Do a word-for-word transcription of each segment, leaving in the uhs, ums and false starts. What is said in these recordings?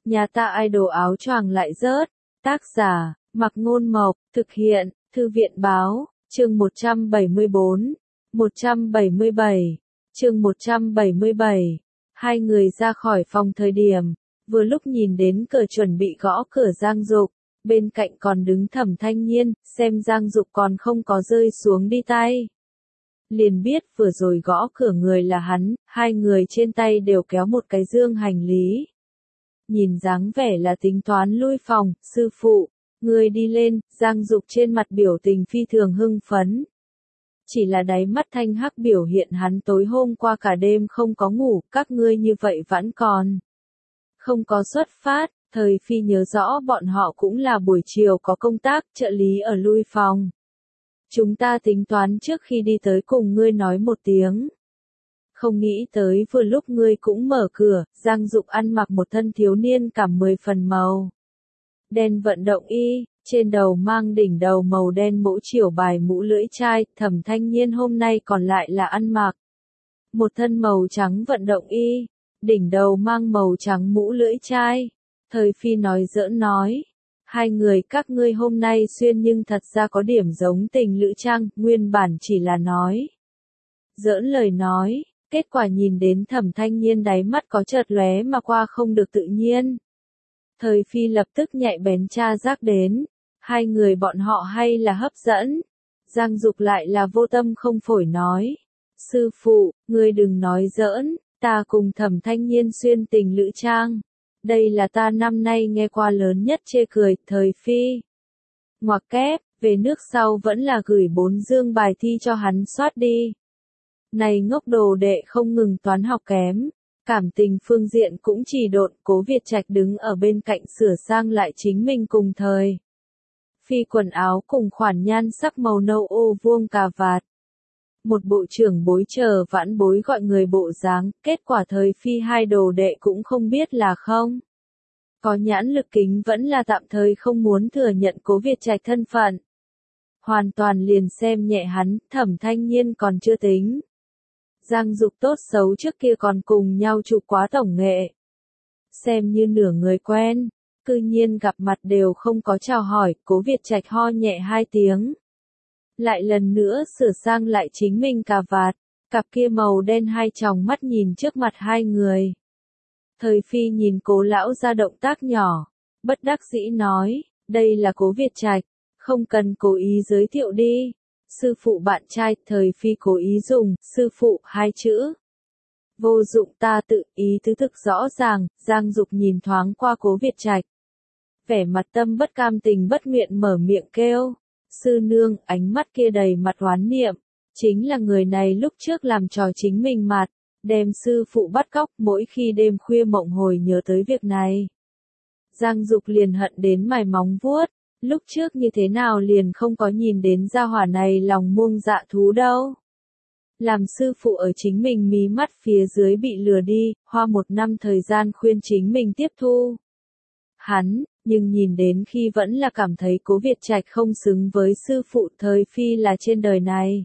Nhà ta idol áo choàng lại rớt. Tác giả, Mặc Ngôn Mộc, thực hiện, Thư viện Báo, chương một trăm bảy mươi bốn, một trăm bảy mươi bảy, chương một trăm bảy mươi bảy. Hai người ra khỏi phòng thời điểm, vừa lúc nhìn đến cửa chuẩn bị gõ cửa Giang Dục, bên cạnh còn đứng Thẩm Thanh Nhiên, xem Giang Dục còn không có rơi xuống đi tay. Liền biết vừa rồi gõ cửa người là hắn, hai người trên tay đều kéo một cái dương hành lý. Nhìn dáng vẻ là tính toán lui phòng, sư phụ, người đi lên, Giang Dục trên mặt biểu tình phi thường hưng phấn. Chỉ là đáy mắt thanh hắc biểu hiện hắn tối hôm qua cả đêm không có ngủ, các ngươi như vậy vẫn còn không có xuất phát. Thời Phi nhớ rõ bọn họ cũng là buổi chiều có công tác, trợ lý ở lui phòng. Chúng ta tính toán trước khi đi tới cùng ngươi nói một tiếng. Không nghĩ tới vừa lúc ngươi cũng mở cửa, Giang Dục ăn mặc một thân thiếu niên cảm mười phần màu đen vận động y, trên đầu mang đỉnh đầu màu đen mũ chiểu bài mũ lưỡi chai. Thẩm Thanh Nhiên hôm nay còn lại là ăn mặc một thân màu trắng vận động y, đỉnh đầu mang màu trắng mũ lưỡi chai. Thời Phi nói giỡn nói, hai người các ngươi hôm nay xuyên nhưng thật ra có điểm giống tình lữ trang, nguyên bản chỉ là nói giỡn lời nói, kết quả nhìn đến Thẩm Thanh Nhiên đáy mắt có chợt lóe mà qua không được tự nhiên. Thời Phi lập tức nhạy bén tra giác đến, hai người bọn họ hay là hấp dẫn. Giang Dục lại là vô tâm không phổi nói, sư phụ, ngươi đừng nói giỡn, ta cùng Thẩm Thanh Nhiên xuyên tình lữ trang. Đây là ta năm nay nghe qua lớn nhất chê cười. Thời Phi ngoặc kép, về nước sau vẫn là gửi bốn dương bài thi cho hắn soát đi. Này ngốc đồ đệ không ngừng toán học kém, cảm tình phương diện cũng chỉ độn. Cố Việt Trạch đứng ở bên cạnh sửa sang lại chính mình cùng thời Phi quần áo cùng khoản nhan sắc màu nâu ô vuông cà vạt. Một bộ trưởng bối chờ vãn bối gọi người bộ dáng, kết quả Thời Phi hai đồ đệ cũng không biết là không có nhãn lực kính vẫn là tạm thời không muốn thừa nhận Cố Việt Trạch thân phận. Hoàn toàn liền xem nhẹ hắn. Thẩm Thanh Nhiên còn chưa tính. Giang Dục tốt xấu trước kia còn cùng nhau chụp quá tổng nghệ. Xem như nửa người quen, cư nhiên gặp mặt đều không có chào hỏi. Cố Việt Trạch ho nhẹ hai tiếng. Lại lần nữa sửa sang lại chính mình cà vạt, cặp kia màu đen hai tròng mắt nhìn trước mặt hai người. Thời Phi nhìn Cố lão ra động tác nhỏ, bất đắc dĩ nói, đây là Cố Việt Trạch, không cần cố ý giới thiệu đi. Sư phụ bạn trai. Thời Phi cố ý dùng sư phụ hai chữ. Vô dụng, ta tự ý tứ thực rõ ràng. Giang Dục nhìn thoáng qua Cố Việt Trạch, vẻ mặt tâm bất cam tình bất nguyện mở miệng kêu, sư nương. Ánh mắt kia đầy mặt oán niệm, chính là người này lúc trước làm trò chính mình mặt, đem sư phụ bắt cóc. Mỗi khi đêm khuya mộng hồi nhớ tới việc này, Giang Dục liền hận đến mài móng vuốt. Lúc trước như thế nào liền không có nhìn đến gia hỏa này lòng muông dạ thú đâu. Làm sư phụ ở chính mình mí mắt phía dưới bị lừa đi, hoa một năm thời gian khuyên chính mình tiếp thu hắn, nhưng nhìn đến khi vẫn là cảm thấy Cố Việt Trạch không xứng với sư phụ. Thời Phi là trên đời này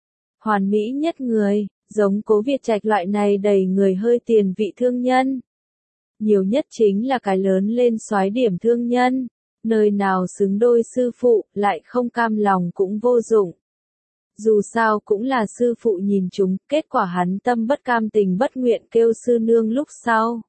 hoàn mỹ nhất người, giống Cố Việt Trạch loại này đầy người hơi tiền vị thương nhân. Nhiều nhất chính là cái lớn lên soái điểm thương nhân. Nơi nào xứng đôi sư phụ, lại không cam lòng cũng vô dụng. Dù sao cũng là sư phụ nhìn chúng, kết quả hắn tâm bất cam tình bất nguyện kêu sư nương lúc sau.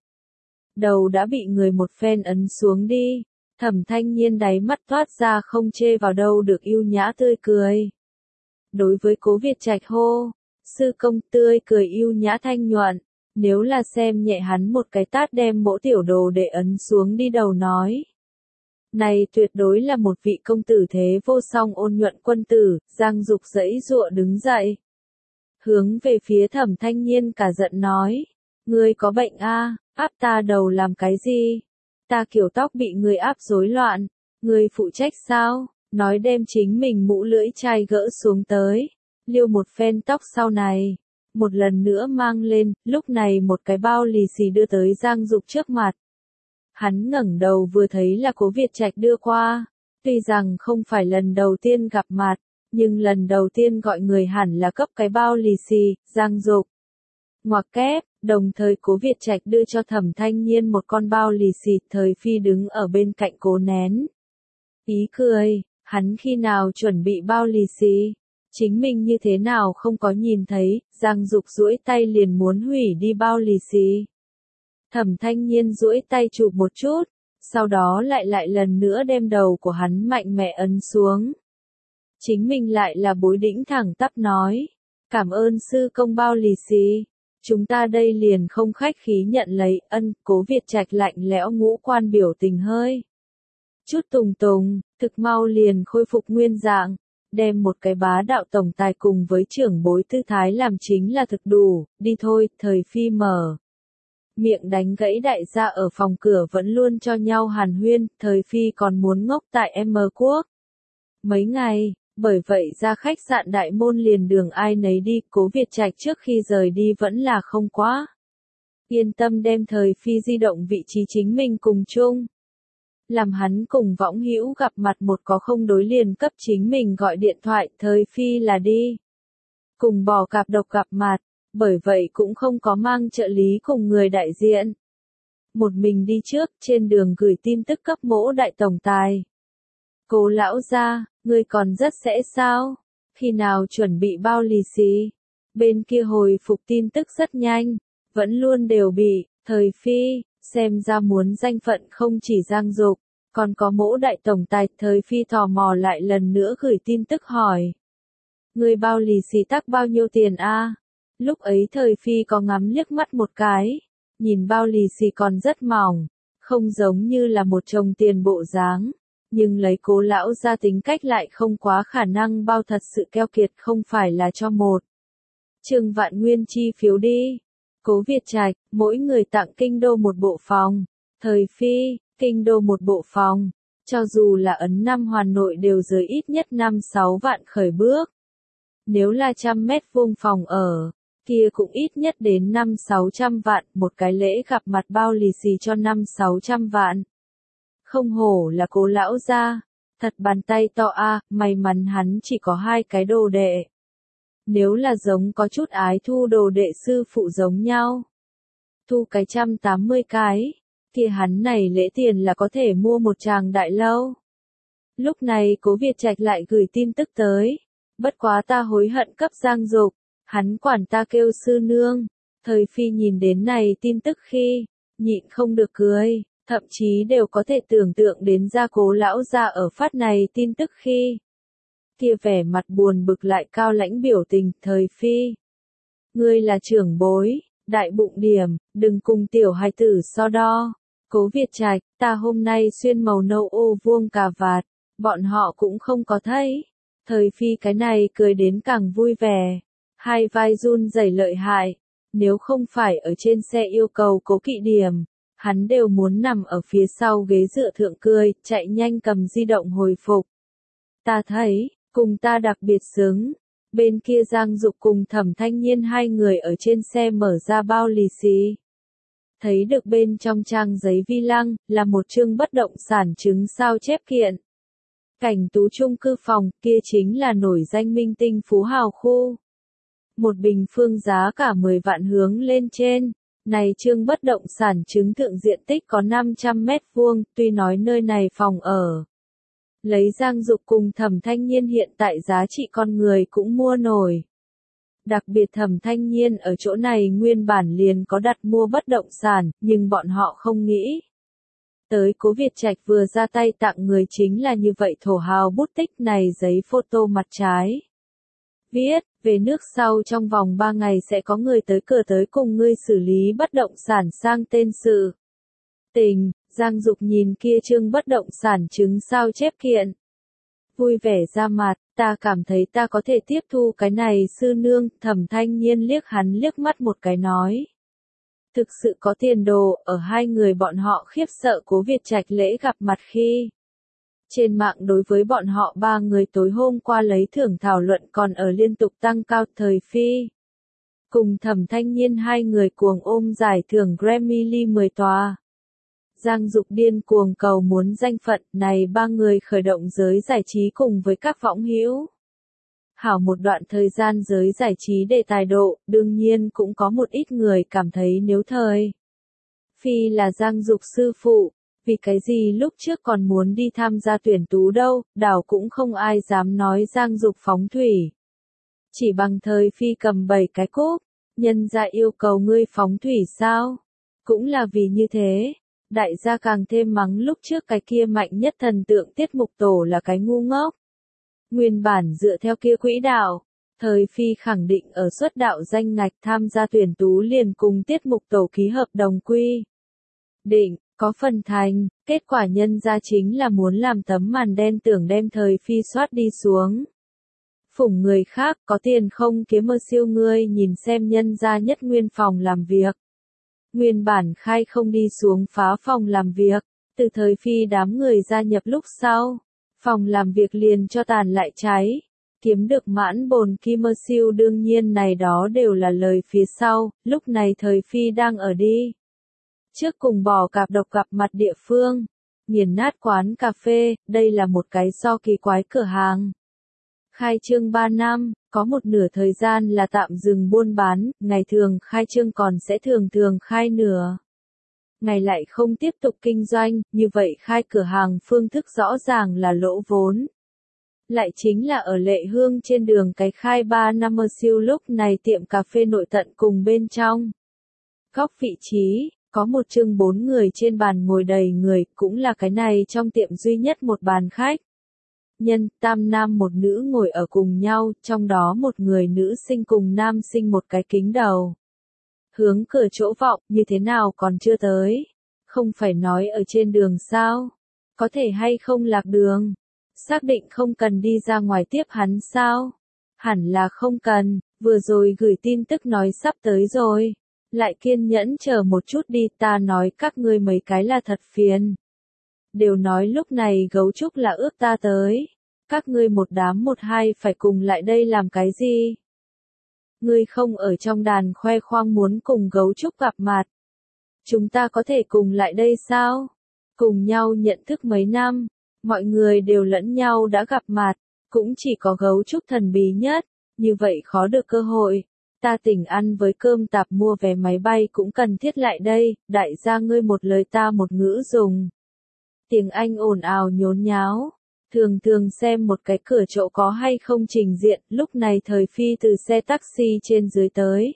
Đầu đã bị người một phen ấn xuống đi. Thẩm Thanh Nhiên đáy mắt toát ra không chê vào đâu được ưu nhã tươi cười. Đối với Cố Việt Trạch hô, sư công. Tươi cười ưu nhã thanh nhuận. Nếu là xem nhẹ hắn một cái tát đem mỗi tiểu đồ để ấn xuống đi đầu nói. Này tuyệt đối là một vị công tử thế vô song ôn nhuận quân tử. Giang Dục giãy giụa đứng dậy, hướng về phía Thẩm Thanh Nhiên cả giận nói, ngươi có bệnh a, à, áp ta đầu làm cái gì? Ta kiểu tóc bị ngươi áp rối loạn, ngươi phụ trách sao? Nói đem chính mình mũ lưỡi chai gỡ xuống tới, liêu một phen tóc sau này, một lần nữa mang lên. Lúc này một cái bao lì xì đưa tới Giang Dục trước mặt. Hắn ngẩng đầu vừa thấy là Cố Việt Trạch đưa qua. Tuy rằng không phải lần đầu tiên gặp mặt, nhưng lần đầu tiên gọi người hẳn là cấp cái bao lì xì. Giang Dục ngoặc kép, Đồng thời Cố Việt Trạch đưa cho Thẩm Thanh Nhiên một con bao lì xì, Thời Phi đứng ở bên cạnh cố nén ý cười, hắn khi nào chuẩn bị bao lì xì? Chính mình như thế nào không có nhìn thấy, Giang Dục duỗi tay liền muốn hủy đi bao lì xì. Thẩm Thanh Nhiên duỗi tay chụp một chút, sau đó lại lại lần nữa đem đầu của hắn mạnh mẽ ấn xuống. Chính mình lại là bối đĩnh thẳng tắp nói, cảm ơn sư công bao lì xì. Chúng ta đây liền không khách khí nhận lấy, ân. Cố Việt Trạch lạnh lẽo ngũ quan biểu tình hơi chút tùng tùng, thực mau liền khôi phục nguyên dạng, đem một cái bá đạo tổng tài cùng với trưởng bối tư thái làm chính là thực đủ, đi thôi. Thời Phi mở miệng đánh gãy đại gia ở phòng cửa vẫn luôn cho nhau hàn huyên, Thời Phi còn muốn ngốc tại M Quốc mấy ngày, bởi vậy ra khách sạn đại môn liền đường ai nấy đi. Cố Việt Trạch trước khi rời đi vẫn là không quá yên tâm đem Thời Phi di động vị trí chính mình cùng chung. Làm hắn cùng võng hữu gặp mặt một có không đối liền cấp chính mình gọi điện thoại, Thời Phi là đi cùng bò cạp độc gặp mặt, bởi vậy cũng không có mang trợ lý cùng người đại diện. Một mình đi trước, trên đường gửi tin tức cấp mỗ đại tổng tài. Cố lão gia, ngươi còn rất sẽ sao? Khi nào chuẩn bị bao lì xì? Bên kia hồi phục tin tức rất nhanh, vẫn luôn đều bị, Thời Phi, xem ra muốn danh phận không chỉ Giang Dục, còn có mỗ đại tổng tài. Thời Phi tò mò lại lần nữa gửi tin tức hỏi. Ngươi bao lì xì tắc bao nhiêu tiền a? Lúc ấy Thời Phi có ngắm liếc mắt một cái, nhìn bao lì xì còn rất mỏng, không giống như là một chồng tiền bộ dáng, nhưng lấy Cố lão gia tính cách lại không quá khả năng bao thật sự keo kiệt, không phải là cho một Trương vạn nguyên chi phiếu đi. Cố Việt Trạch, mỗi người tặng kinh đô một bộ phòng. Thời Phi, kinh đô một bộ phòng, cho dù là ấn năm hoàn nội đều dưới ít nhất năm sáu vạn khởi bước. Nếu là trăm mét vuông phòng ở, kia cũng ít nhất đến năm sáu trăm vạn, một cái lễ gặp mặt bao lì xì cho năm sáu trăm vạn. Không hổ là Cố lão gia, thật bàn tay to a, may mắn hắn chỉ có hai cái đồ đệ. Nếu là giống có chút ái thu đồ đệ sư phụ giống nhau, thu cái trăm tám mươi cái, kia hắn này lễ tiền là có thể mua một tràng đại lâu. Lúc này Cố Việt Trạch lại gửi tin tức tới, bất quá ta hối hận cấp Giang Dục, hắn quản ta kêu sư nương. Thời Phi nhìn đến này tin tức khi, nhịn không được cười, thậm chí đều có thể tưởng tượng đến ra Cố lão gia ở phát này tin tức khi, kia vẻ mặt buồn bực lại cao lãnh biểu tình. Thời Phi, ngươi là trưởng bối, đại bụng điểm, đừng cùng tiểu hài tử so đo. Cố Việt Trạch, ta hôm nay xuyên màu nâu ô vuông cà vạt, bọn họ cũng không có thấy. Thời Phi cái này cười đến càng vui vẻ, hai vai run rẩy lợi hại, nếu không phải ở trên xe yêu cầu Cố Kỵ điểm, hắn đều muốn nằm ở phía sau ghế dựa thượng cười, chạy nhanh cầm di động hồi phục. Ta thấy, cùng ta đặc biệt xứng. Bên kia Giang Dục cùng Thẩm Thanh Nhiên hai người ở trên xe mở ra bao lì xì. Thấy được bên trong trang giấy vi lăng, là một chương bất động sản chứng sao chép kiện. Cảnh tú chung cư phòng, kia chính là nổi danh minh tinh phú hào khu. Một bình phương giá cả mười vạn hướng lên trên. Này chương bất động sản chứng thượng diện tích có năm trăm mét vuông, tuy nói nơi này phòng ở. Lấy Giang Dục cùng Thẩm Thanh Nhiên hiện tại giá trị con người cũng mua nổi. Đặc biệt Thẩm Thanh Nhiên ở chỗ này nguyên bản liền có đặt mua bất động sản, nhưng bọn họ không nghĩ. Tới Cố Việt Trạch vừa ra tay tặng người chính là như vậy thổ hào bút tích này giấy photo mặt trái. Viết, về nước sau trong vòng ba ngày sẽ có người tới cửa tới cùng ngươi xử lý bất động sản sang tên sự. Tình, Giang Dục nhìn kia chương bất động sản chứng sao chép kiện. Vui vẻ ra mặt, ta cảm thấy ta có thể tiếp thu cái này sư nương. Thẩm Thanh Nhiên liếc hắn liếc mắt một cái nói. Thực sự có tiền đồ, ở hai người bọn họ khiếp sợ Cố Việt Trạch lễ gặp mặt khi. Trên mạng đối với bọn họ ba người tối hôm qua lấy thưởng thảo luận còn ở liên tục tăng cao. Thời Phi cùng Thẩm Thanh Nhiên hai người cuồng ôm giải thưởng Grammy mười tòa. Giang Dục điên cuồng cầu muốn danh phận, này ba người khởi động giới giải trí cùng với các võng hữu. Hảo một đoạn thời gian giới giải trí đề tài độ, đương nhiên cũng có một ít người cảm thấy nếu thời Phi là Giang Dục sư phụ, vì cái gì lúc trước còn muốn đi tham gia tuyển tú đâu, đảo cũng không ai dám nói Giang Dục phóng thủy. Chỉ bằng thời Phi cầm bảy cái cúp, nhân gia yêu cầu ngươi phóng thủy sao? Cũng là vì như thế, đại gia càng thêm mắng lúc trước cái kia mạnh nhất thần tượng Tiết Mục Tổ là cái ngu ngốc. Nguyên bản dựa theo kia quỹ đạo, thời Phi khẳng định ở xuất đạo danh ngạch tham gia tuyển tú liền cùng Tiết Mục Tổ ký hợp đồng quy định, có phần thành, kết quả nhân ra chính là muốn làm tấm màn đen tưởng đem thời Phi soát đi xuống. Phủng người khác có tiền không kiếm mơ siêu ngươi nhìn xem nhân ra nhất nguyên phòng làm việc. Nguyên bản khai không đi xuống phá phòng làm việc, từ thời Phi đám người gia nhập lúc sau, phòng làm việc liền cho tàn lại cháy, kiếm được mãn bồn kim mơ siêu đương nhiên này đó đều là lời phía sau, lúc này thời Phi đang ở đi. Trước cùng bỏ cạp độc gặp mặt địa phương, nghiền nát quán cà phê, đây là một cái so kỳ quái cửa hàng. Khai trương ba năm, có một nửa thời gian là tạm dừng buôn bán, ngày thường khai trương còn sẽ thường thường khai nửa. Ngày lại không tiếp tục kinh doanh, như vậy khai cửa hàng phương thức rõ ràng là lỗ vốn. Lại chính là ở Lệ Hương trên đường cái khai ba năm mơ siêu lúc này tiệm cà phê nội tận cùng bên trong. Góc vị trí, có một chừng bốn người trên bàn ngồi đầy người, cũng là cái này trong tiệm duy nhất một bàn khách. Nhân, tam nam một nữ ngồi ở cùng nhau, trong đó một người nữ sinh cùng nam sinh một cái kính đầu. Hướng cửa chỗ vọng, như thế nào còn chưa tới? Không phải nói ở trên đường sao? Có thể hay không lạc đường? Xác định không cần đi ra ngoài tiếp hắn sao? Hẳn là không cần, vừa rồi gửi tin tức nói sắp tới rồi. Lại kiên nhẫn chờ một chút đi, ta nói các ngươi mấy cái là thật phiền. Đều nói lúc này gấu trúc là ước ta tới. Các ngươi một đám một hai phải cùng lại đây làm cái gì? Ngươi không ở trong đàn khoe khoang muốn cùng gấu trúc gặp mặt. Chúng ta có thể cùng lại đây sao? Cùng nhau nhận thức mấy năm, mọi người đều lẫn nhau đã gặp mặt, cũng chỉ có gấu trúc thần bí nhất, như vậy khó được cơ hội. Ta tỉnh ăn với cơm tạp mua vé máy bay cũng cần thiết lại đây, đại gia ngươi một lời ta một ngữ dùng. Tiếng Anh ồn ào nhốn nháo. Thường thường xem một cái cửa chỗ có hay không trình diện, lúc này thời Phi từ xe taxi trên dưới tới.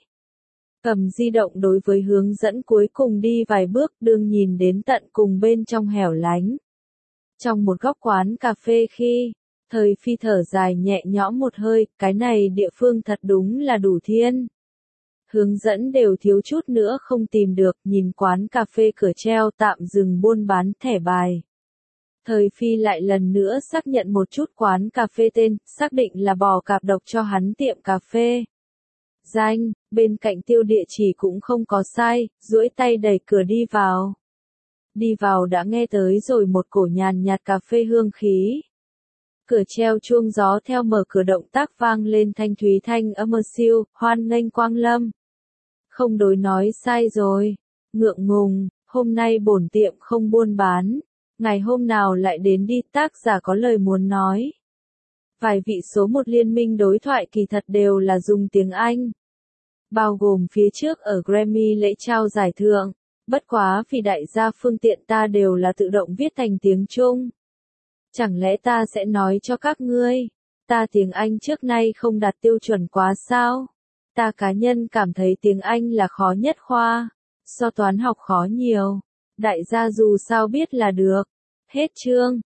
Cầm di động đối với hướng dẫn cuối cùng đi vài bước đương nhìn đến tận cùng bên trong hẻo lánh. Trong một góc quán cà phê khi, thời Phi thở dài nhẹ nhõm một hơi, cái này địa phương thật đúng là đủ thiên. Hướng dẫn đều thiếu chút nữa không tìm được, nhìn quán cà phê cửa treo tạm dừng buôn bán thẻ bài. Thời Phi lại lần nữa xác nhận một chút quán cà phê tên, xác định là bò cạp độc cho hắn tiệm cà phê. Danh, bên cạnh tiêu địa chỉ cũng không có sai, duỗi tay đẩy cửa đi vào. Đi vào đã nghe tới rồi một cổ nhàn nhạt cà phê hương khí. Cửa treo chuông gió theo mở cửa động tác vang lên thanh thúy thanh âm siêu, hoan nghênh quang lâm. Không đối nói sai rồi. Ngượng ngùng, hôm nay bổn tiệm không buôn bán. Ngày hôm nào lại đến đi, tác giả có lời muốn nói. Vài vị số một liên minh đối thoại kỳ thật đều là dùng tiếng Anh. Bao gồm phía trước ở Grammy lễ trao giải thưởng. Bất quá vì đại gia phương tiện ta đều là tự động viết thành tiếng Trung. Chẳng lẽ ta sẽ nói cho các ngươi, ta tiếng Anh trước nay không đạt tiêu chuẩn quá sao? Ta cá nhân cảm thấy tiếng Anh là khó nhất khoa, so toán học khó nhiều. Đại gia dù sao biết là được. Hết chương.